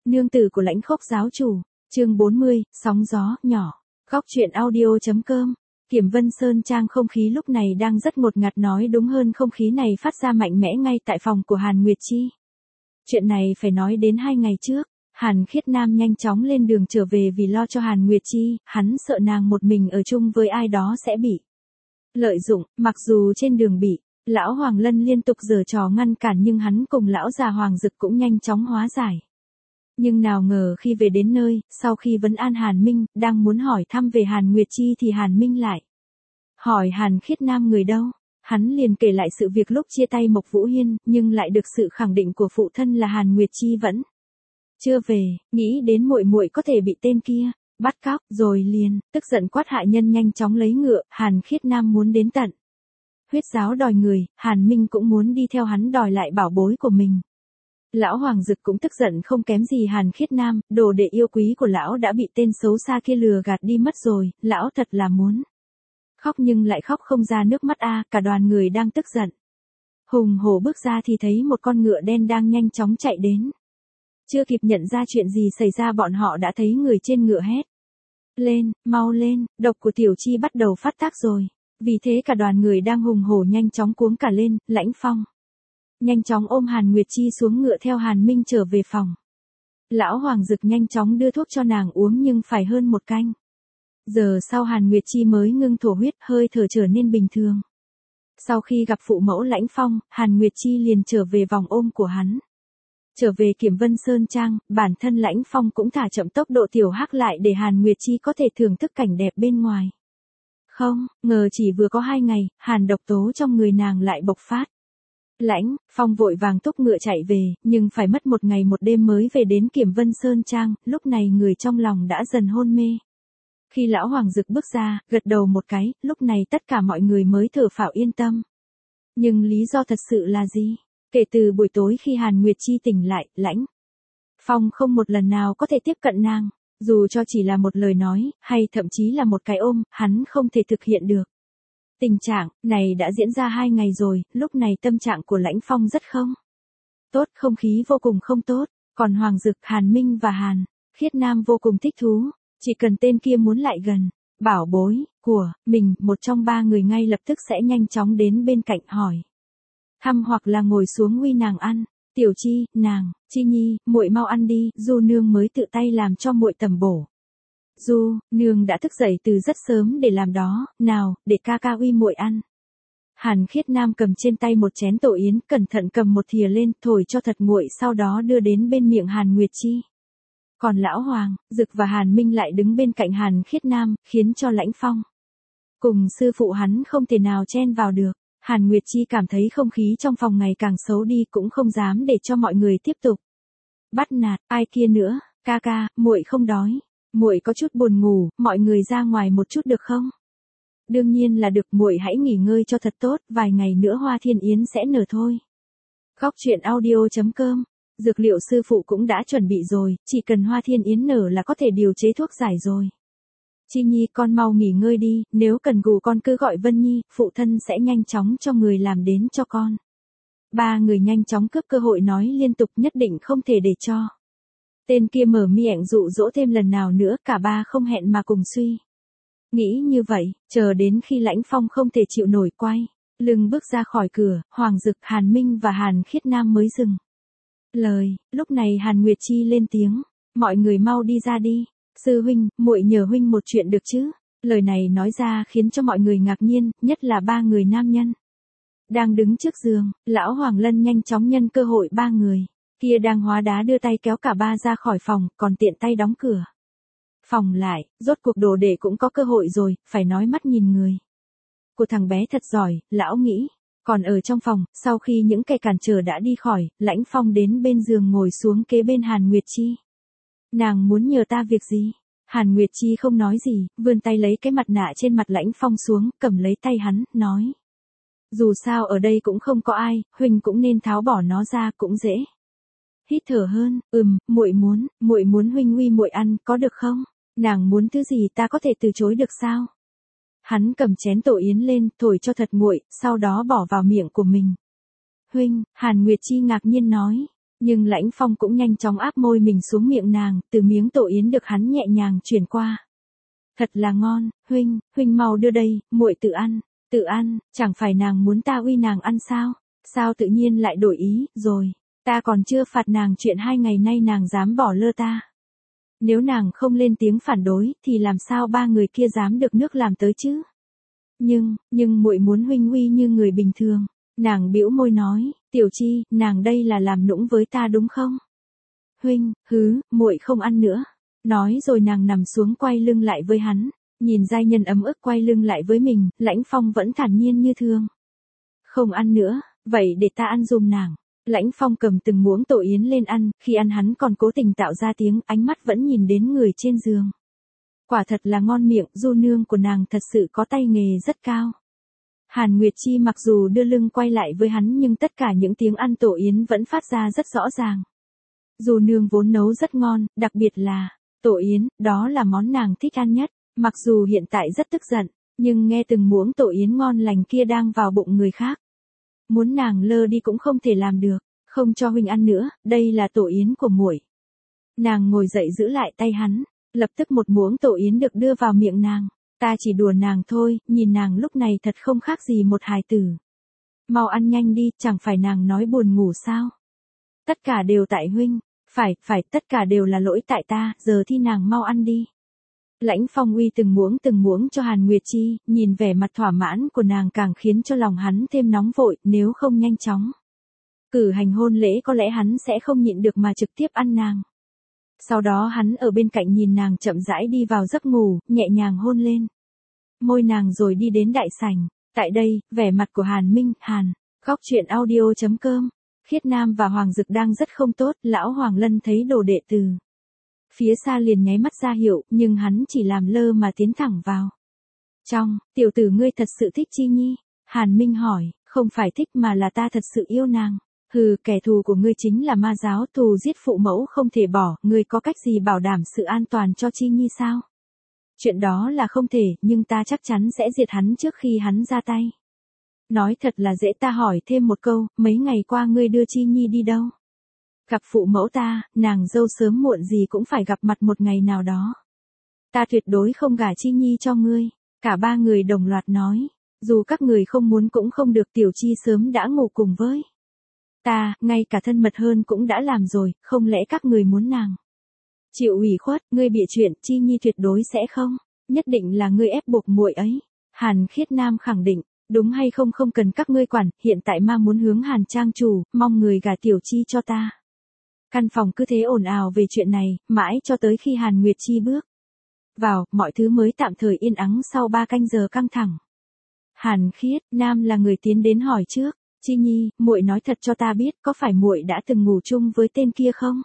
Nương tử của Lãnh Khốc giáo chủ, chương 40, sóng gió, nhỏ. Góc truyện audio.com. Kiểm Vân Sơn Trang không khí lúc này đang rất ngột ngạt, nói đúng hơn không khí này phát ra mạnh mẽ ngay tại phòng của Hàn Nguyệt Chi. Chuyện này phải nói đến 2 ngày trước, Hàn Khiết Nam nhanh chóng lên đường trở về vì lo cho Hàn Nguyệt Chi, hắn sợ nàng một mình ở chung với ai đó sẽ bị lợi dụng, mặc dù trên đường bị lão Hoàng Lân liên tục giở trò ngăn cản nhưng hắn cùng lão già Hoàng Dực cũng nhanh chóng hóa giải. Nhưng nào ngờ khi về đến nơi, sau khi vấn an Hàn Minh, đang muốn hỏi thăm về Hàn Nguyệt Chi thì Hàn Minh lại hỏi Hàn Khiết Nam người đâu. Hắn liền kể lại sự việc lúc chia tay Mộc Vũ Hiên, nhưng lại được sự khẳng định của phụ thân là Hàn Nguyệt Chi vẫn chưa về, nghĩ đến muội muội có thể bị tên kia bắt cóc, rồi liền tức giận quát hạ nhân nhanh chóng lấy ngựa. Hàn Khiết Nam muốn đến tận Huyết giáo đòi người, Hàn Minh cũng muốn đi theo hắn đòi lại bảo bối của mình. Lão Hoàng Dực cũng tức giận không kém gì Hàn Khiết Nam, đồ đệ yêu quý của lão đã bị tên xấu xa kia lừa gạt đi mất rồi, lão thật là muốn khóc nhưng lại khóc không ra nước mắt a. Cả đoàn người đang tức giận hùng hổ bước ra thì thấy một con ngựa đen đang nhanh chóng chạy đến. Chưa kịp nhận ra chuyện gì xảy ra, bọn họ đã thấy người trên ngựa hét lên, mau lên, độc của Tiểu Chi bắt đầu phát tác rồi. Vì thế cả đoàn người đang hùng hổ nhanh chóng cuống cả lên. Lãnh Phong nhanh chóng ôm Hàn Nguyệt Chi xuống ngựa theo Hàn Minh trở về phòng. Lão Hoàng Dực nhanh chóng đưa thuốc cho nàng uống nhưng phải hơn 1 canh giờ sau Hàn Nguyệt Chi mới ngưng thổ huyết, hơi thở trở nên bình thường. Sau khi gặp phụ mẫu Lãnh Phong, Hàn Nguyệt Chi liền trở về vòng ôm của hắn. Trở về Kiểm Vân Sơn Trang, bản thân Lãnh Phong cũng thả chậm tốc độ tiểu hắc lại để Hàn Nguyệt Chi có thể thưởng thức cảnh đẹp bên ngoài. Không ngờ chỉ vừa có 2 ngày, hàn độc tố trong người nàng lại bộc phát. Lãnh Phong vội vàng thúc ngựa chạy về, nhưng phải mất 1 ngày 1 đêm mới về đến Kiểm Vân Sơn Trang. Lúc này người trong lòng đã dần hôn mê. Khi lão Hoàng Dực bước ra, gật đầu một cái, lúc này tất cả mọi người mới thở phào yên tâm. Nhưng lý do thật sự là gì? Kể từ buổi tối khi Hàn Nguyệt Chi tỉnh lại, Lãnh Phong không một lần nào có thể tiếp cận nàng. Dù cho chỉ là một lời nói, hay thậm chí là một cái ôm, hắn không thể thực hiện được. Tình trạng này đã diễn ra 2 ngày rồi, lúc này tâm trạng của Lãnh Phong rất không tốt, không khí vô cùng không tốt. Còn Hoàng Dực, Hàn Minh và Hàn Khiết Nam vô cùng thích thú. Chỉ cần tên kia muốn lại gần bảo bối của mình, một trong 3 người ngay lập tức sẽ nhanh chóng đến bên cạnh hỏi thăm hoặc là ngồi xuống uy nàng ăn. Tiểu Chi, nàng, Chi Nhi, muội mau ăn đi, Du nương mới tự tay làm cho muội tẩm bổ. Du nương đã thức dậy từ rất sớm để làm đó, nào, để ca ca uy muội ăn. Hàn Khiết Nam cầm trên tay một chén tổ yến, cẩn thận cầm một thìa lên, thổi cho thật nguội, sau đó đưa đến bên miệng Hàn Nguyệt Chi. Còn lão Hoàng Dực và Hàn Minh lại đứng bên cạnh Hàn Khiết Nam, khiến cho Lãnh Phong cùng sư phụ hắn không thể nào chen vào được. Hàn Nguyệt Chi cảm thấy không khí trong phòng ngày càng xấu đi, cũng không dám để cho mọi người tiếp tục bắt nạt ai kia nữa. Ca ca, muội không đói, muội có chút buồn ngủ, mọi người ra ngoài một chút được không? Đương nhiên là được, muội hãy nghỉ ngơi cho thật tốt, vài ngày nữa Hoa Thiên Yến sẽ nở thôi. Góc truyện audio.com. Dược liệu sư phụ cũng đã chuẩn bị rồi, chỉ cần Hoa Thiên Yến nở là có thể điều chế thuốc giải rồi. Chi Nhi, con mau nghỉ ngơi đi, nếu cần gù con cứ gọi Vân Nhi, phụ thân sẽ nhanh chóng cho người làm đến cho con. 3 người nhanh chóng cướp cơ hội nói liên tục, nhất định không thể để cho tên kia mở miệng dụ dỗ thêm lần nào nữa. Cả 3 không hẹn mà cùng suy nghĩ như vậy, chờ đến khi Lãnh Phong không thể chịu nổi quay lưng bước ra khỏi cửa, Hoàng Dực, Hàn Minh và Hàn Khiết Nam mới dừng lời. Lúc này Hàn Nguyệt Chi lên tiếng, mọi người mau đi ra đi. Sư huynh, muội nhờ huynh một chuyện được chứ? Lời này nói ra khiến cho mọi người ngạc nhiên, nhất là 3 người nam nhân đang đứng trước giường. Lão Hoàng Lân nhanh chóng nhân cơ hội 3 người kia đang hóa đá đưa tay kéo cả 3 ra khỏi phòng, còn tiện tay đóng cửa phòng lại. Rốt cuộc đồ đệ cũng có cơ hội rồi, phải nói mắt nhìn người của thằng bé thật giỏi, lão nghĩ. Còn ở trong phòng, sau khi những kẻ cản trở đã đi khỏi, Lãnh Phong đến bên giường ngồi xuống kế bên Hàn Nguyệt Chi. Nàng muốn nhờ ta việc gì? Hàn Nguyệt Chi không nói gì, vươn tay lấy cái mặt nạ trên mặt Lãnh Phong xuống, cầm lấy tay hắn, nói. Dù sao ở đây cũng không có ai, huynh cũng nên tháo bỏ nó ra, cũng dễ hít thở hơn. Muội muốn huynh uy muội ăn, có được không? Nàng muốn thứ gì ta có thể từ chối được sao? Hắn cầm chén tổ yến lên, thổi cho thật nguội, sau đó bỏ vào miệng của mình. Huynh, Hàn Nguyệt Chi ngạc nhiên nói. Nhưng Lãnh Phong cũng nhanh chóng áp môi mình xuống miệng nàng, từ miếng tổ yến được hắn nhẹ nhàng chuyển qua. Thật là ngon, huynh mau đưa đây, muội tự ăn, chẳng phải nàng muốn ta uy nàng ăn sao, sao tự nhiên lại đổi ý, rồi, ta còn chưa phạt nàng chuyện 2 ngày nay nàng dám bỏ lơ ta. Nếu nàng không lên tiếng phản đối, thì làm sao 3 người kia dám được nước làm tới chứ? Nhưng muội muốn huynh uy như người bình thường. Nàng bĩu môi nói, Tiểu Chi, nàng đây là làm nũng với ta đúng không? Huynh, muội không ăn nữa. Nói rồi nàng nằm xuống quay lưng lại với hắn, nhìn giai nhân ấm ức quay lưng lại với mình, Lãnh Phong vẫn thản nhiên như thường. Không ăn nữa, vậy để ta ăn giùm nàng. Lãnh Phong cầm từng muỗng tổ yến lên ăn, khi ăn hắn còn cố tình tạo ra tiếng, ánh mắt vẫn nhìn đến người trên giường. Quả thật là ngon miệng, Du nương của nàng thật sự có tay nghề rất cao. Hàn Nguyệt Chi mặc dù đưa lưng quay lại với hắn nhưng tất cả những tiếng ăn tổ yến vẫn phát ra rất rõ ràng. Du nương vốn nấu rất ngon, đặc biệt là tổ yến, đó là món nàng thích ăn nhất. Mặc dù hiện tại rất tức giận, nhưng nghe từng muỗng tổ yến ngon lành kia đang vào bụng người khác. Muốn nàng lơ đi cũng không thể làm được, không cho huynh ăn nữa, đây là tổ yến của muội. Nàng ngồi dậy giữ lại tay hắn, lập tức một muỗng tổ yến được đưa vào miệng nàng. Ta chỉ đùa nàng thôi, nhìn nàng lúc này thật không khác gì một hài tử. Mau ăn nhanh đi, chẳng phải nàng nói buồn ngủ sao? Tất cả đều tại huynh, phải, tất cả đều là lỗi tại ta, giờ thì nàng mau ăn đi. Lãnh Phong uy từng muỗng cho Hàn Nguyệt Chi, nhìn vẻ mặt thỏa mãn của nàng càng khiến cho lòng hắn thêm nóng vội, nếu không nhanh chóng cử hành hôn lễ có lẽ hắn sẽ không nhịn được mà trực tiếp ăn nàng. Sau đó hắn ở bên cạnh nhìn nàng chậm rãi đi vào giấc ngủ, nhẹ nhàng hôn lên môi nàng rồi đi đến đại sảnh. Tại đây, vẻ mặt của Hàn Minh, Góc truyện audio.com, Khiết Nam và Hoàng Dực đang rất không tốt, lão Hoàng Lân thấy đồ đệ từ phía xa liền nháy mắt ra hiệu, nhưng hắn chỉ làm lơ mà tiến thẳng vào trong. Tiểu tử ngươi thật sự thích Chi Nhi? Hàn Minh hỏi, không phải thích mà là ta thật sự yêu nàng. Kẻ thù của ngươi chính là ma giáo, thù giết phụ mẫu không thể bỏ, ngươi có cách gì bảo đảm sự an toàn cho Chi Nhi sao? Chuyện đó là không thể, nhưng ta chắc chắn sẽ diệt hắn trước khi hắn ra tay. Nói thật là dễ, ta hỏi thêm một câu, mấy ngày qua ngươi đưa Chi Nhi đi đâu? Gặp phụ mẫu ta, nàng dâu sớm muộn gì cũng phải gặp mặt một ngày nào đó. Ta tuyệt đối không gả Chi Nhi cho ngươi. Cả 3 người đồng loạt nói, dù các người không muốn cũng không được, Tiểu Chi sớm đã ngủ cùng với ta, ngay cả thân mật hơn cũng đã làm rồi, không lẽ các người muốn nàng chịu ủy khuất? Ngươi bịa chuyện, Chi Nhi tuyệt đối sẽ không. Nhất định là ngươi ép buộc muội ấy. Hàn Khiết Nam khẳng định, đúng hay không không cần các ngươi quản, hiện tại ma muốn hướng Hàn trang chủ, mong người gả Tiểu Chi cho ta. Căn phòng cứ thế ồn ào về chuyện này, mãi cho tới khi Hàn Nguyệt Chi bước vào, mọi thứ mới tạm thời yên ắng sau 3 canh giờ căng thẳng. Hàn Khiết Nam là người tiến đến hỏi trước, Chi Nhi, muội nói thật cho ta biết, có phải muội đã từng ngủ chung với tên kia không?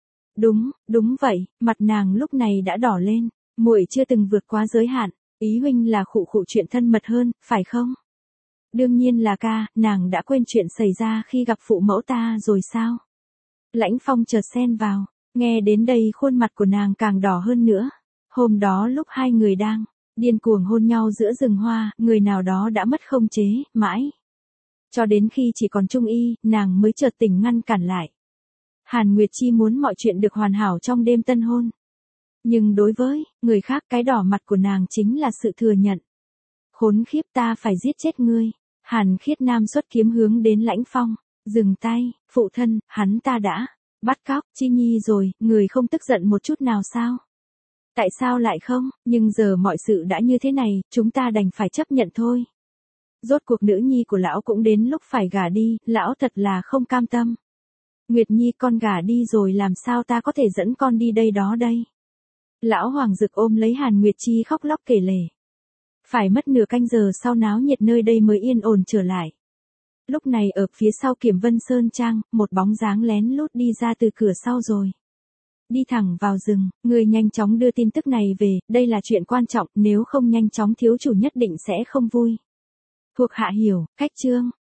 Đúng vậy, mặt nàng lúc này đã đỏ lên, muội chưa từng vượt quá giới hạn, ý huynh là khụ chuyện thân mật hơn, phải không? Đương nhiên là ca, nàng đã quên chuyện xảy ra khi gặp phụ mẫu ta rồi sao? Lãnh Phong chợt xen vào, nghe đến đây khuôn mặt của nàng càng đỏ hơn nữa. Hôm đó lúc 2 người đang điên cuồng hôn nhau giữa rừng hoa, người nào đó đã mất khống chế, mãi cho đến khi chỉ còn Trung Y, nàng mới chợt tỉnh ngăn cản lại. Hàn Nguyệt Chi muốn mọi chuyện được hoàn hảo trong đêm tân hôn. Nhưng đối với người khác, cái đỏ mặt của nàng chính là sự thừa nhận. Khốn khiếp, ta phải giết chết ngươi. Hàn Khiết Nam xuất kiếm hướng đến Lãnh Phong. Dừng tay, phụ thân, hắn ta đã bắt cóc Chi Nhi rồi, người không tức giận một chút nào sao? Tại sao lại không? Nhưng giờ mọi sự đã như thế này, chúng ta đành phải chấp nhận thôi. Rốt cuộc nữ nhi của lão cũng đến lúc phải gả đi, lão thật là không cam tâm. Nguyệt Nhi, con gả đi rồi làm sao ta có thể dẫn con đi đây đó đây? Lão Hoàng Dực ôm lấy Hàn Nguyệt Chi khóc lóc kể lể. Phải mất nửa canh giờ sau náo nhiệt nơi đây mới yên ổn trở lại. Lúc này ở phía sau Kiểm Vân Sơn Trang, một bóng dáng lén lút đi ra từ cửa sau rồi đi thẳng vào rừng. Người nhanh chóng đưa tin tức này về, đây là chuyện quan trọng, nếu không nhanh chóng thiếu chủ nhất định sẽ không vui. Thuộc hạ hiểu, cách chương